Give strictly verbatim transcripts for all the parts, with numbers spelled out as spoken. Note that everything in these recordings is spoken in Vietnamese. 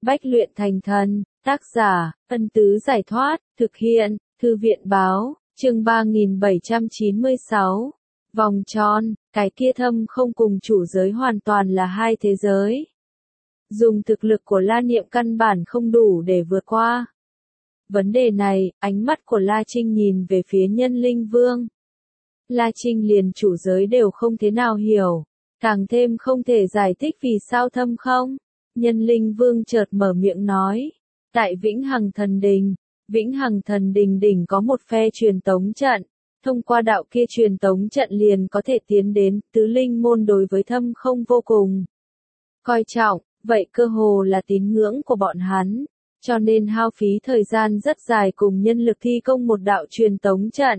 Bách luyện thành thần, tác giả, Ân Tứ Giải Thoát, thực hiện, Thư viện Báo, chương ba nghìn bảy trăm chín mươi sáu. Vòng tròn, cái kia thâm không cùng chủ giới hoàn toàn là hai thế giới. Dùng thực lực của La Niệm căn bản không đủ để vượt qua. Vấn đề này, ánh mắt của La Trinh nhìn về phía Nhân Linh Vương. La Trinh liền chủ giới đều không thế nào hiểu, càng thêm không thể giải thích vì sao thâm không. Nhân Linh Vương chợt mở miệng nói, tại Vĩnh Hằng Thần Đình, Vĩnh Hằng Thần Đình đỉnh có một phe truyền tống trận, thông qua đạo kia truyền tống trận liền có thể tiến đến tứ linh môn. Đối với thâm không vô cùng coi trọng, vậy cơ hồ là tín ngưỡng của bọn hắn, cho nên hao phí thời gian rất dài cùng nhân lực thi công một đạo truyền tống trận.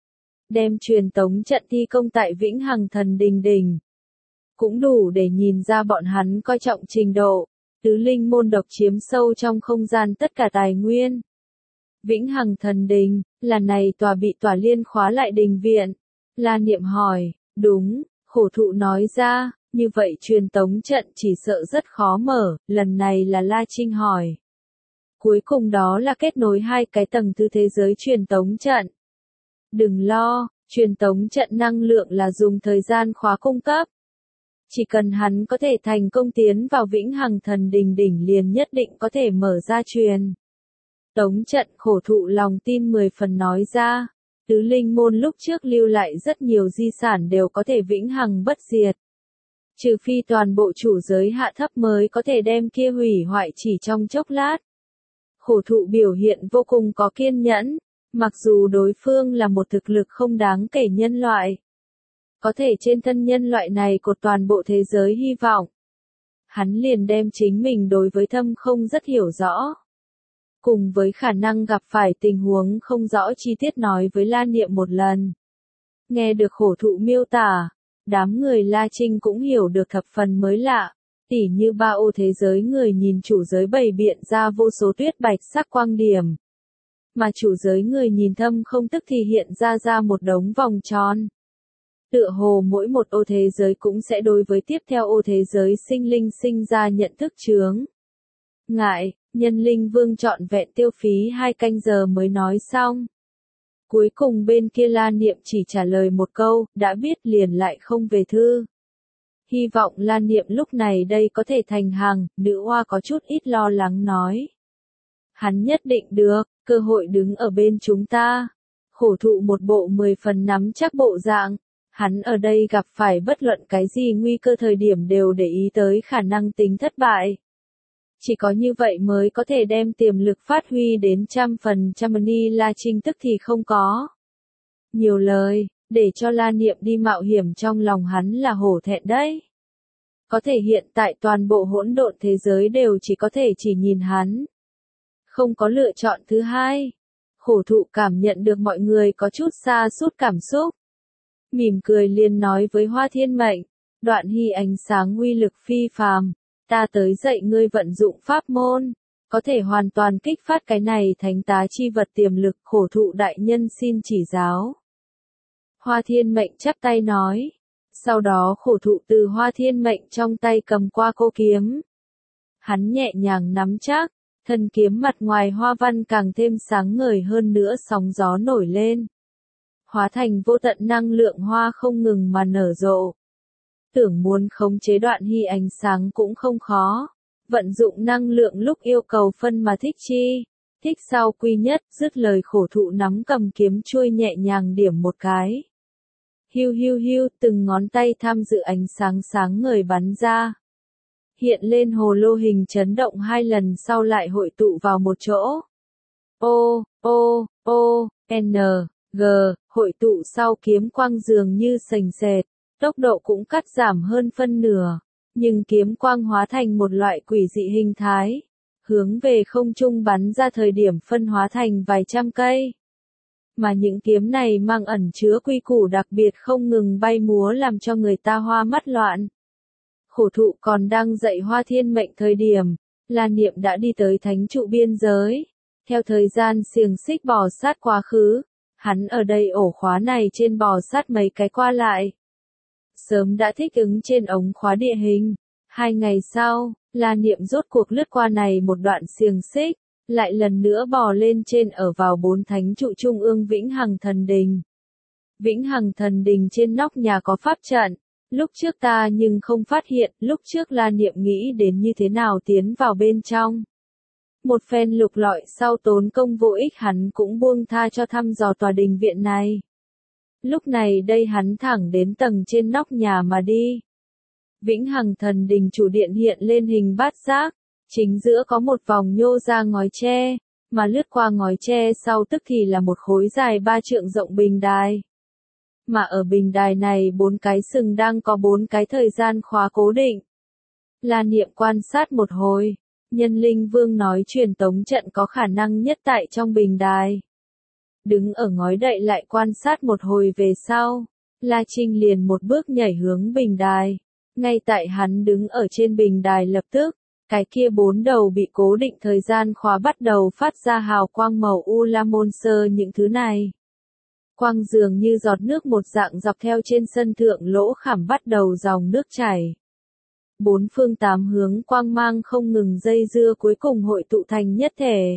Đem truyền tống trận thi công tại Vĩnh Hằng Thần Đình đỉnh, cũng đủ để nhìn ra bọn hắn coi trọng trình độ. Tứ linh môn độc chiếm sâu trong không gian tất cả tài nguyên. Vĩnh Hằng Thần Đình, là này tòa bị tòa liên khóa lại đình viện. La Niệm hỏi, đúng, khổ thụ nói ra, như vậy truyền tống trận chỉ sợ rất khó mở. Lần này là La Trinh hỏi. Cuối cùng đó là kết nối hai cái tầng thứ thế giới truyền tống trận. Đừng lo, truyền tống trận năng lượng là dùng thời gian khóa cung cấp. Chỉ cần hắn có thể thành công tiến vào Vĩnh Hằng Thần Đình đỉnh liền nhất định có thể mở ra truyền tống trận. Khổ thụ lòng tin mười phần nói ra, tứ linh môn lúc trước lưu lại rất nhiều di sản đều có thể vĩnh hằng bất diệt. Trừ phi toàn bộ chủ giới hạ thấp mới có thể đem kia hủy hoại chỉ trong chốc lát. Khổ thụ biểu hiện vô cùng có kiên nhẫn, mặc dù đối phương là một thực lực không đáng kể nhân loại. Có thể trên thân nhân loại này cột toàn bộ thế giới hy vọng. Hắn liền đem chính mình đối với thâm không rất hiểu rõ. Cùng với khả năng gặp phải tình huống không rõ chi tiết nói với La Niệm một lần. Nghe được khổ thụ miêu tả, đám người La Trinh cũng hiểu được thập phần mới lạ. Tỉ như ba ô thế giới người nhìn chủ giới bày biện ra vô số tuyết bạch sắc quang điểm. Mà chủ giới người nhìn thâm không tức thì hiện ra ra một đống vòng tròn. Tựa hồ mỗi một ô thế giới cũng sẽ đối với tiếp theo ô thế giới sinh linh sinh ra nhận thức chướng ngại. Nhân Linh Vương trọn vẹn tiêu phí hai canh giờ mới nói xong. Cuối cùng bên kia La Niệm chỉ trả lời một câu, đã biết liền lại không về thư. Hy vọng La Niệm lúc này đây có thể thành hàng. Nữ oa có chút ít lo lắng nói. Hắn nhất định được, cơ hội đứng ở bên chúng ta. Khổ thụ một bộ mười phần nắm chắc bộ dạng. Hắn ở đây gặp phải bất luận cái gì nguy cơ thời điểm đều để ý tới khả năng tính thất bại. Chỉ có như vậy mới có thể đem tiềm lực phát huy đến trăm phần trăm. Ni La Trinh tức thì không có nhiều lời, để cho La Niệm đi mạo hiểm trong lòng hắn là hổ thẹn đấy. Có thể hiện tại toàn bộ hỗn độn thế giới đều chỉ có thể chỉ nhìn hắn. Không có lựa chọn thứ hai. Khổ thụ cảm nhận được mọi người có chút xa sút cảm xúc. Mỉm cười liền nói với Hoa Thiên Mệnh, Đoạn Hy ánh sáng uy lực phi phàm, ta tới dạy ngươi vận dụng pháp môn, có thể hoàn toàn kích phát cái này thánh tá chi vật tiềm lực. Khổ thụ đại nhân xin chỉ giáo. Hoa Thiên Mệnh chắp tay nói, sau đó khổ thụ từ Hoa Thiên Mệnh trong tay cầm qua cô kiếm. Hắn nhẹ nhàng nắm chắc, thân kiếm mặt ngoài hoa văn càng thêm sáng ngời hơn nữa, sóng gió nổi lên. Hóa thành vô tận năng lượng hoa không ngừng mà nở rộ. Tưởng muốn khống chế Đoạn Hy ánh sáng cũng không khó. Vận dụng năng lượng lúc yêu cầu phân mà thích chi. Thích sau quy nhất. Dứt lời khổ thụ nắm cầm kiếm chuôi nhẹ nhàng điểm một cái. Hiu hiu hiu, từng ngón tay tham dự ánh sáng sáng ngời bắn ra. Hiện lên hồ lô hình chấn động hai lần sau lại hội tụ vào một chỗ. O, O, O, N, G, hội tụ sau kiếm quang dường như sềnh sệt, tốc độ cũng cắt giảm hơn phân nửa, nhưng kiếm quang hóa thành một loại quỷ dị hình thái, hướng về không trung bắn ra thời điểm phân hóa thành vài trăm cây. Mà những kiếm này mang ẩn chứa quy củ đặc biệt không ngừng bay múa làm cho người ta hoa mắt loạn. Khổ thụ còn đang dạy Hoa Thiên Mệnh thời điểm, La Niệm đã đi tới thánh trụ biên giới. Theo thời gian xiềng xích bò sát quá khứ, hắn ở đây ổ khóa này trên bò sát mấy cái qua lại. Sớm đã thích ứng trên ống khóa địa hình. Hai ngày sau, La Niệm rốt cuộc lướt qua này một đoạn xiềng xích, lại lần nữa bò lên trên ở vào bốn thánh trụ trung ương Vĩnh Hằng Thần Đình. Vĩnh Hằng Thần Đình trên nóc nhà có pháp trận, lúc trước ta nhưng không phát hiện, lúc trước La Niệm nghĩ đến như thế nào tiến vào bên trong. Một phen lục lọi sau tốn công vô ích hắn cũng buông tha cho thăm dò tòa đình viện này. Lúc này đây hắn thẳng đến tầng trên nóc nhà mà đi. Vĩnh Hằng Thần Đình chủ điện hiện lên hình bát giác, chính giữa có một vòng nhô ra ngói tre, mà lướt qua ngói tre sau tức thì là một khối dài ba trượng rộng bình đài. Mà ở bình đài này bốn cái sừng đang có bốn cái thời gian khóa cố định. La Niệm quan sát một hồi, Nhân Linh Vương nói truyền tống trận có khả năng nhất tại trong bình đài. Đứng ở ngói đậy lại quan sát một hồi về sau, La Trinh liền một bước nhảy hướng bình đài. Ngay tại hắn đứng ở trên bình đài lập tức, cái kia bốn đầu bị cố định thời gian khóa bắt đầu phát ra hào quang màu u lam môn sơ những thứ này. Quang dường như giọt nước một dạng dọc theo trên sân thượng lỗ khảm bắt đầu dòng nước chảy. Bốn phương tám hướng quang mang không ngừng dây dưa cuối cùng hội tụ thành nhất thể.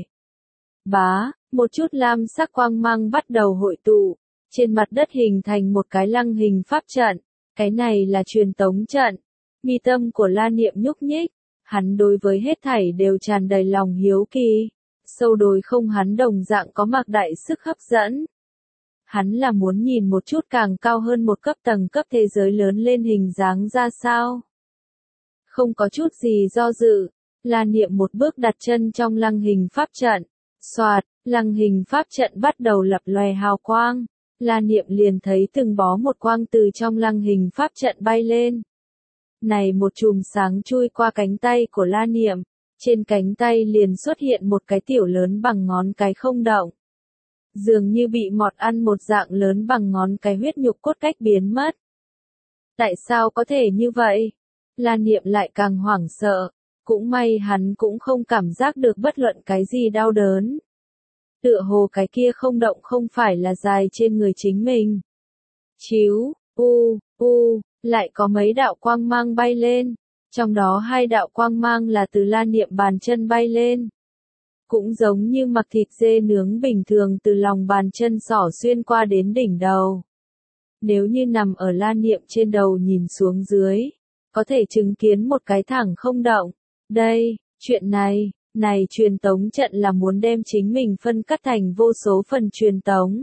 Bá, một chút lam sắc quang mang bắt đầu hội tụ, trên mặt đất hình thành một cái lăng hình pháp trận, cái này là truyền tống trận. Mi tâm của La Niệm nhúc nhích, hắn đối với hết thảy đều tràn đầy lòng hiếu kỳ, sâu đồi không hắn đồng dạng có mặc đại sức hấp dẫn. Hắn là muốn nhìn một chút càng cao hơn một cấp tầng cấp thế giới lớn lên hình dáng ra sao. Không có chút gì do dự, La Niệm một bước đặt chân trong lăng hình pháp trận. Soạt, lăng hình pháp trận bắt đầu lập lòe hào quang. La Niệm liền thấy từng bó một quang từ trong lăng hình pháp trận bay lên. Này một chùm sáng chui qua cánh tay của La Niệm, trên cánh tay liền xuất hiện một cái tiểu lớn bằng ngón cái không động. Dường như bị mọt ăn một dạng lớn bằng ngón cái huyết nhục cốt cách biến mất. Tại sao có thể như vậy? La Niệm lại càng hoảng sợ, cũng may hắn cũng không cảm giác được bất luận cái gì đau đớn. Tựa hồ cái kia không động không phải là dài trên người chính mình. Chíu, u, u, lại có mấy đạo quang mang bay lên, trong đó hai đạo quang mang là từ La Niệm bàn chân bay lên. Cũng giống như mặc thịt dê nướng bình thường từ lòng bàn chân xỏ xuyên qua đến đỉnh đầu. Nếu như nằm ở La Niệm trên đầu nhìn xuống dưới, có thể chứng kiến một cái thẳng không động. Đây, chuyện này, này truyền tống trận là muốn đem chính mình phân cắt thành vô số phần truyền tống.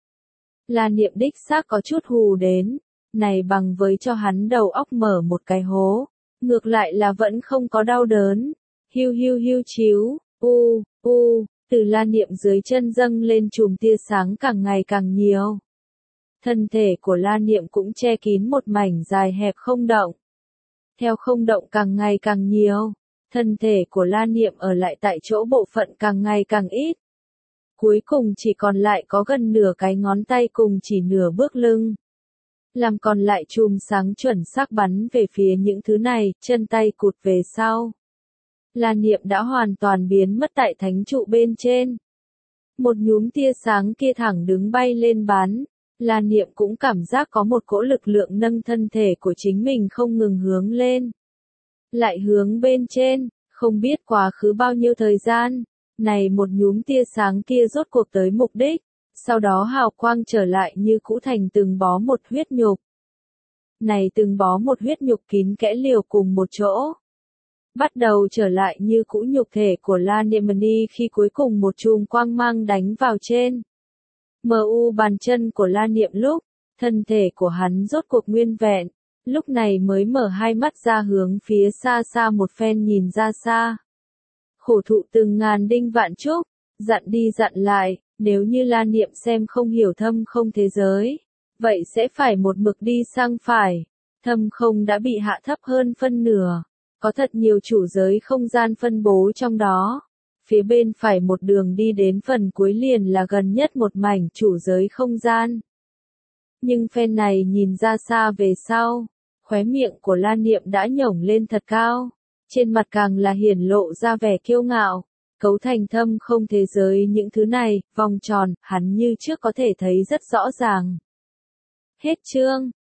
La Niệm đích xác có chút hù đến, này bằng với cho hắn đầu óc mở một cái hố, ngược lại là vẫn không có đau đớn. Hiu hiu hiu chíu, u, u, từ La Niệm dưới chân dâng lên chùm tia sáng càng ngày càng nhiều. Thân thể của La Niệm cũng che kín một mảnh dài hẹp không động. Theo không động càng ngày càng nhiều, thân thể của La Niệm ở lại tại chỗ bộ phận càng ngày càng ít. Cuối cùng chỉ còn lại có gần nửa cái ngón tay cùng chỉ nửa bước lưng. Làm còn lại chùm sáng chuẩn xác bắn về phía những thứ này, chân tay cụt về sau. La Niệm đã hoàn toàn biến mất tại thánh trụ bên trên. Một nhúm tia sáng kia thẳng đứng bay lên bắn. La Niệm cũng cảm giác có một cỗ lực lượng nâng thân thể của chính mình không ngừng hướng lên. Lại hướng bên trên, không biết quá khứ bao nhiêu thời gian, này một nhúm tia sáng kia rốt cuộc tới mục đích, sau đó hào quang trở lại như cũ thành từng bó một huyết nhục. Này từng bó một huyết nhục kín kẽ liều cùng một chỗ. Bắt đầu trở lại như cũ nhục thể của La Niệm khi cuối cùng một chùm quang mang đánh vào trên. Mờ u bàn chân của La Niệm lúc, thân thể của hắn rốt cuộc nguyên vẹn, lúc này mới mở hai mắt ra hướng phía xa xa một phen nhìn ra xa. Khổ thụ từng ngàn đinh vạn trúc, dặn đi dặn lại, nếu như La Niệm xem không hiểu thâm không thế giới, vậy sẽ phải một mực đi sang phải. Thâm không đã bị hạ thấp hơn phân nửa, có thật nhiều chủ giới không gian phân bố trong đó. Phía bên phải một đường đi đến phần cuối liền là gần nhất một mảnh chủ giới không gian. Nhưng phen này nhìn ra xa về sau, khóe miệng của La Niệm đã nhổng lên thật cao, trên mặt càng là hiển lộ ra vẻ kiêu ngạo, cấu thành thâm không thế giới những thứ này, vòng tròn, hắn như trước có thể thấy rất rõ ràng. Hết chương.